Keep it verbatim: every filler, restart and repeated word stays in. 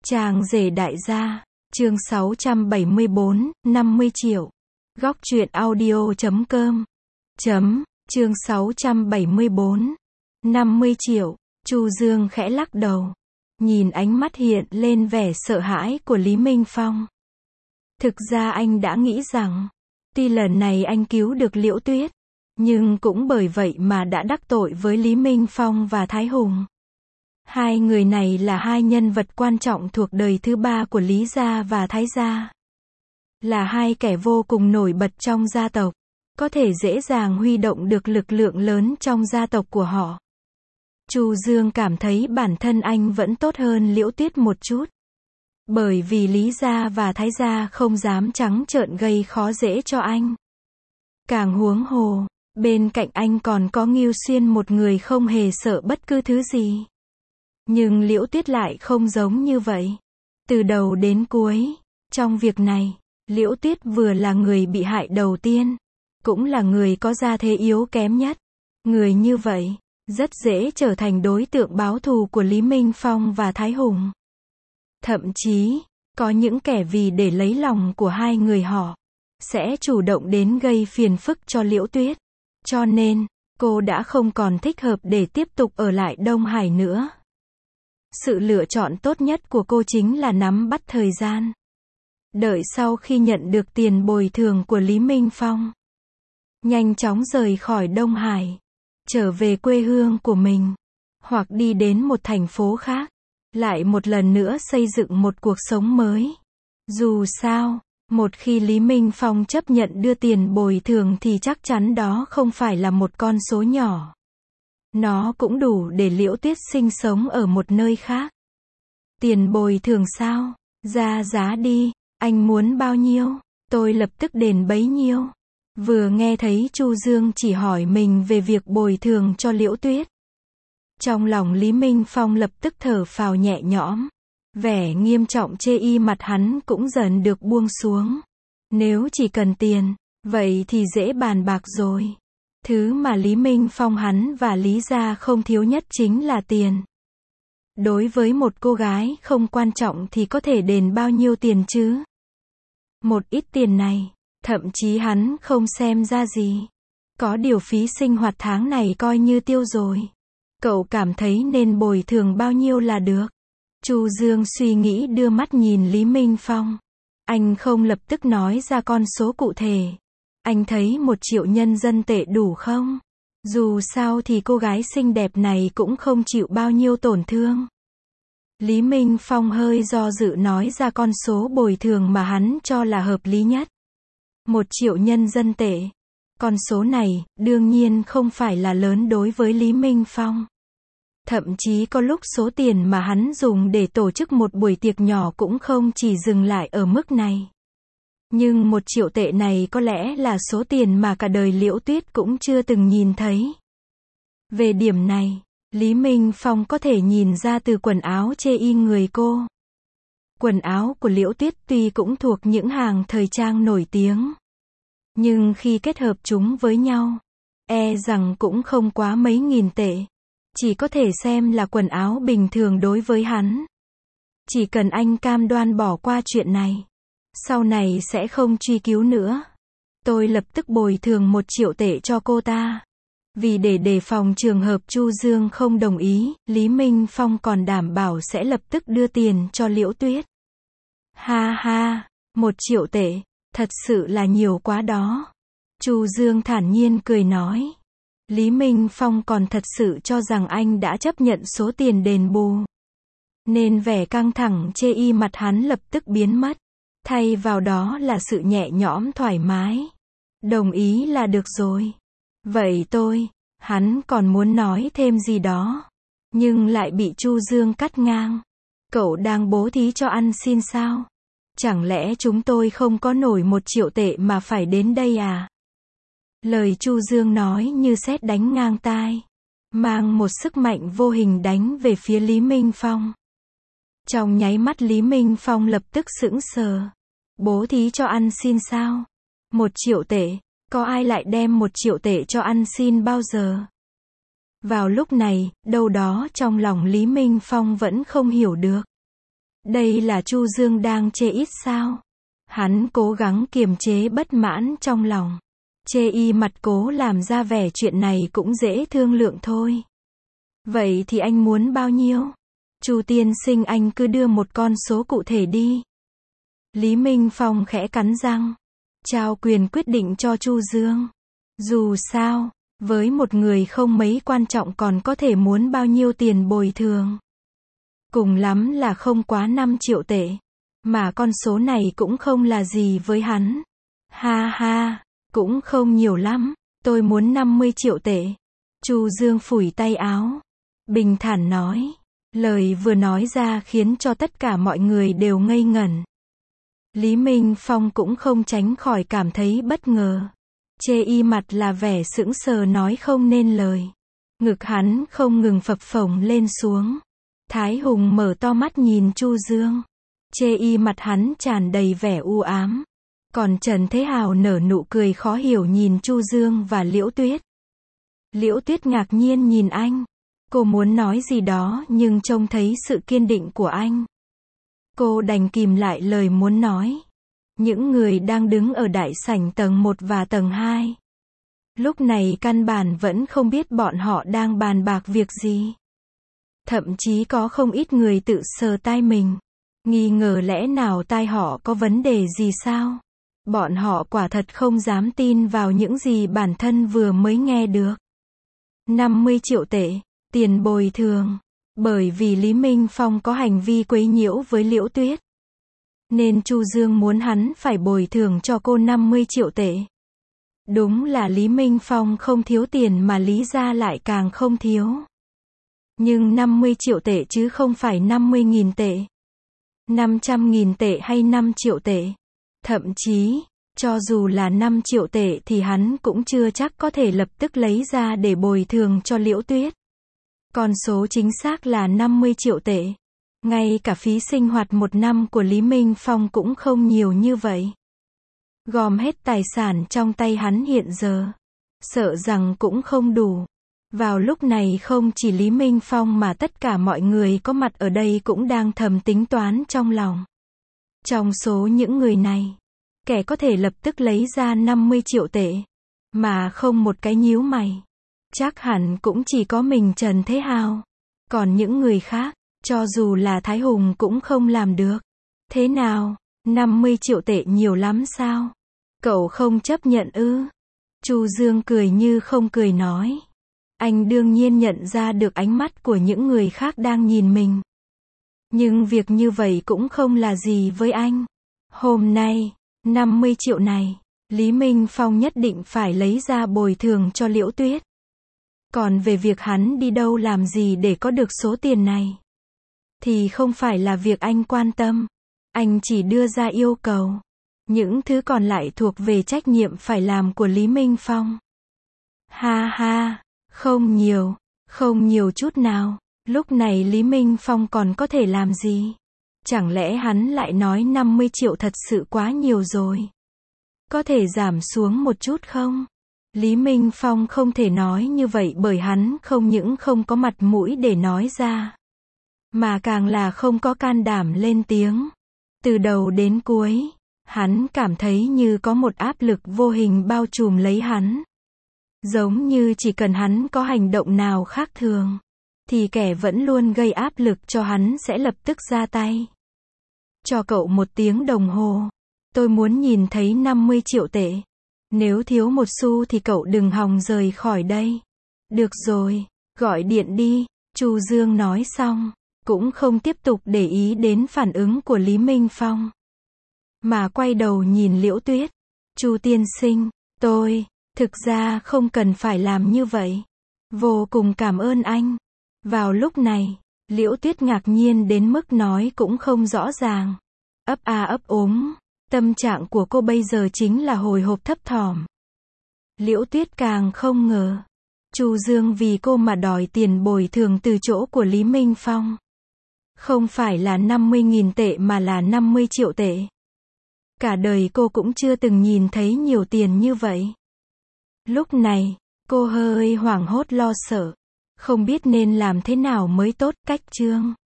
Chàng rể đại gia, chương sáu trăm bảy mươi bốn, năm mươi triệu. Góc truyện audio chấm com. Chấm, chương sáu trăm bảy mươi bốn, năm mươi triệu. Chu Dương khẽ lắc đầu, nhìn ánh mắt hiện lên vẻ sợ hãi của Lý Minh Phong. Thực ra anh đã nghĩ rằng, tuy lần này anh cứu được Liễu Tuyết, nhưng cũng bởi vậy mà đã đắc tội với Lý Minh Phong và Thái Hùng. Hai người này là hai nhân vật quan trọng thuộc đời thứ ba của Lý gia và Thái gia. Là hai kẻ vô cùng nổi bật trong gia tộc, có thể dễ dàng huy động được lực lượng lớn trong gia tộc của họ. Chu Dương cảm thấy bản thân anh vẫn tốt hơn Liễu Tuyết một chút. Bởi vì Lý gia và Thái gia không dám trắng trợn gây khó dễ cho anh. Càng huống hồ, bên cạnh anh còn có Ngưu Xuyên, một người không hề sợ bất cứ thứ gì. Nhưng Liễu Tuyết lại không giống như vậy. Từ đầu đến cuối, trong việc này, Liễu Tuyết vừa là người bị hại đầu tiên, cũng là người có gia thế yếu kém nhất. Người như vậy, rất dễ trở thành đối tượng báo thù của Lý Minh Phong và Thái Hùng. Thậm chí, có những kẻ vì để lấy lòng của hai người họ, sẽ chủ động đến gây phiền phức cho Liễu Tuyết. Cho nên, cô đã không còn thích hợp để tiếp tục ở lại Đông Hải nữa. Sự lựa chọn tốt nhất của cô chính là nắm bắt thời gian. Đợi sau khi nhận được tiền bồi thường của Lý Minh Phong, nhanh chóng rời khỏi Đông Hải, trở về quê hương của mình, hoặc đi đến một thành phố khác, lại một lần nữa xây dựng một cuộc sống mới. Dù sao, một khi Lý Minh Phong chấp nhận đưa tiền bồi thường thì chắc chắn đó không phải là một con số nhỏ. Nó cũng đủ để Liễu Tuyết sinh sống ở một nơi khác. Tiền bồi thường sao? Ra giá đi, anh muốn bao nhiêu? Tôi lập tức đền bấy nhiêu. Vừa nghe thấy Chu Dương chỉ hỏi mình về việc bồi thường cho Liễu Tuyết, trong lòng Lý Minh Phong lập tức thở phào nhẹ nhõm. Vẻ nghiêm trọng chê y mặt hắn cũng dần được buông xuống. Nếu chỉ cần tiền, vậy thì dễ bàn bạc rồi. Thứ mà Lý Minh Phong hắn và Lý gia không thiếu nhất chính là tiền. Đối với một cô gái không quan trọng thì có thể đền bao nhiêu tiền chứ? Một ít tiền này, thậm chí hắn không xem ra gì. Có điều phí sinh hoạt tháng này coi như tiêu rồi. Cậu cảm thấy nên bồi thường bao nhiêu là được? Chu Dương suy nghĩ đưa mắt nhìn Lý Minh Phong. Anh không lập tức nói ra con số cụ thể. Anh thấy một triệu nhân dân tệ đủ không? Dù sao thì cô gái xinh đẹp này cũng không chịu bao nhiêu tổn thương. Lý Minh Phong hơi do dự nói ra con số bồi thường mà hắn cho là hợp lý nhất. Một triệu nhân dân tệ. Con số này, đương nhiên không phải là lớn đối với Lý Minh Phong. Thậm chí có lúc số tiền mà hắn dùng để tổ chức một buổi tiệc nhỏ cũng không chỉ dừng lại ở mức này. Nhưng một triệu tệ này có lẽ là số tiền mà cả đời Liễu Tuyết cũng chưa từng nhìn thấy. Về điểm này, Lý Minh Phong có thể nhìn ra từ quần áo chê y người cô. Quần áo của Liễu Tuyết tuy cũng thuộc những hàng thời trang nổi tiếng, nhưng khi kết hợp chúng với nhau, e rằng cũng không quá mấy nghìn tệ. Chỉ có thể xem là quần áo bình thường đối với hắn. Chỉ cần anh cam đoan bỏ qua chuyện này, sau này sẽ không truy cứu nữa, tôi lập tức bồi thường một triệu tệ cho cô ta. Vì để đề phòng trường hợp Chu Dương không đồng ý, Lý Minh Phong còn đảm bảo sẽ lập tức đưa tiền cho Liễu Tuyết. Ha ha, một triệu tệ, thật sự là nhiều quá đó. Chu Dương thản nhiên cười nói. Lý Minh Phong còn thật sự cho rằng anh đã chấp nhận số tiền đền bù. Nên vẻ căng thẳng chê y mặt hắn lập tức biến mất. Thay vào đó là sự nhẹ nhõm thoải mái. Đồng ý là được rồi. Vậy tôi, hắn còn muốn nói thêm gì đó. Nhưng lại bị Chu Dương cắt ngang. Cậu đang bố thí cho ăn xin sao? Chẳng lẽ chúng tôi không có nổi một triệu tệ mà phải đến đây à? Lời Chu Dương nói như sét đánh ngang tai, mang một sức mạnh vô hình đánh về phía Lý Minh Phong. Trong nháy mắt Lý Minh Phong lập tức sững sờ. Bố thí cho ăn xin sao? Một triệu tệ, có ai lại đem một triệu tệ cho ăn xin bao giờ? Vào lúc này, đâu đó trong lòng Lý Minh Phong vẫn không hiểu được. Đây là Chu Dương đang chê ít sao? Hắn cố gắng kiềm chế bất mãn trong lòng. Chê y mặt cố làm ra vẻ chuyện này cũng dễ thương lượng thôi. Vậy thì anh muốn bao nhiêu? Chu tiên sinh, anh cứ đưa một con số cụ thể đi. Lý Minh Phong khẽ cắn răng. Trao quyền quyết định cho Chu Dương. Dù sao, với một người không mấy quan trọng còn có thể muốn bao nhiêu tiền bồi thường. Cùng lắm là không quá năm triệu tệ. Mà con số này cũng không là gì với hắn. Ha ha, cũng không nhiều lắm. Tôi muốn năm mươi triệu tệ. Chu Dương phủi tay áo. Bình thản nói. Lời vừa nói ra khiến cho tất cả mọi người đều ngây ngẩn. Lý Minh Phong cũng không tránh khỏi cảm thấy bất ngờ. Chê y mặt là vẻ sững sờ nói không nên lời. Ngực hắn không ngừng phập phồng lên xuống. Thái Hùng mở to mắt nhìn Chu Dương. Chê y mặt hắn tràn đầy vẻ u ám. Còn Trần Thế Hào nở nụ cười khó hiểu nhìn Chu Dương và Liễu Tuyết. Liễu Tuyết ngạc nhiên nhìn anh. Cô muốn nói gì đó nhưng trông thấy sự kiên định của anh. Cô đành kìm lại lời muốn nói. Những người đang đứng ở đại sảnh tầng một và tầng hai. Lúc này căn bản vẫn không biết bọn họ đang bàn bạc việc gì. Thậm chí có không ít người tự sờ tai mình. Nghi ngờ lẽ nào tai họ có vấn đề gì sao? Bọn họ quả thật không dám tin vào những gì bản thân vừa mới nghe được. năm mươi triệu tệ, tiền bồi thường. Bởi vì Lý Minh Phong có hành vi quấy nhiễu với Liễu Tuyết. Nên Chu Dương muốn hắn phải bồi thường cho cô năm mươi triệu tệ. Đúng là Lý Minh Phong không thiếu tiền mà Lý gia lại càng không thiếu. Nhưng năm mươi triệu tệ chứ không phải năm mươi nghìn tệ. năm trăm nghìn tệ hay năm triệu tệ. Thậm chí, cho dù là năm triệu tệ thì hắn cũng chưa chắc có thể lập tức lấy ra để bồi thường cho Liễu Tuyết. Con số chính xác là năm mươi triệu tệ. Ngay cả phí sinh hoạt một năm của Lý Minh Phong cũng không nhiều như vậy. Gom hết tài sản trong tay hắn hiện giờ, sợ rằng cũng không đủ. Vào lúc này không chỉ Lý Minh Phong mà tất cả mọi người có mặt ở đây cũng đang thầm tính toán trong lòng. Trong số những người này, kẻ có thể lập tức lấy ra năm mươi triệu tệ, mà không một cái nhíu mày, chắc hẳn cũng chỉ có mình Trần Thế Hào. Còn những người khác, cho dù là Thái Hùng cũng không làm được. Thế nào, năm mươi triệu tệ nhiều lắm sao? Cậu không chấp nhận ư? Chu Dương cười như không cười nói. Anh đương nhiên nhận ra được ánh mắt của những người khác đang nhìn mình. Nhưng việc như vậy cũng không là gì với anh. Hôm nay, năm mươi triệu này, Lý Minh Phong nhất định phải lấy ra bồi thường cho Liễu Tuyết. Còn về việc hắn đi đâu làm gì để có được số tiền này, thì không phải là việc anh quan tâm. Anh chỉ đưa ra yêu cầu. Những thứ còn lại thuộc về trách nhiệm phải làm của Lý Minh Phong. Ha ha, không nhiều, không nhiều chút nào. Lúc này Lý Minh Phong còn có thể làm gì? Chẳng lẽ hắn lại nói năm mươi triệu thật sự quá nhiều rồi? Có thể giảm xuống một chút không? Lý Minh Phong không thể nói như vậy bởi hắn không những không có mặt mũi để nói ra, mà càng là không có can đảm lên tiếng. Từ đầu đến cuối, hắn cảm thấy như có một áp lực vô hình bao trùm lấy hắn. Giống như chỉ cần hắn có hành động nào khác thường, thì kẻ vẫn luôn gây áp lực cho hắn sẽ lập tức ra tay. Cho cậu một tiếng đồng hồ. Tôi muốn nhìn thấy năm mươi triệu tệ. Nếu thiếu một xu thì cậu đừng hòng rời khỏi đây. Được rồi, gọi điện đi. Chu Dương nói xong, cũng không tiếp tục để ý đến phản ứng của Lý Minh Phong, mà quay đầu nhìn Liễu Tuyết. Chu tiên sinh, tôi, thực ra không cần phải làm như vậy. Vô cùng cảm ơn anh. Vào lúc này, Liễu Tuyết ngạc nhiên đến mức nói cũng không rõ ràng. Ấp a ấp úng. Tâm trạng của cô bây giờ chính là hồi hộp thấp thỏm. Liễu Tuyết càng không ngờ Chu Dương vì cô mà đòi tiền bồi thường từ chỗ của Lý Minh Phong. Không phải là năm mươi nghìn tệ mà là năm mươi triệu tệ. Cả đời cô cũng chưa từng nhìn thấy nhiều tiền như vậy. Lúc này, cô hơi hoảng hốt lo sợ, không biết nên làm thế nào mới tốt. Cách chương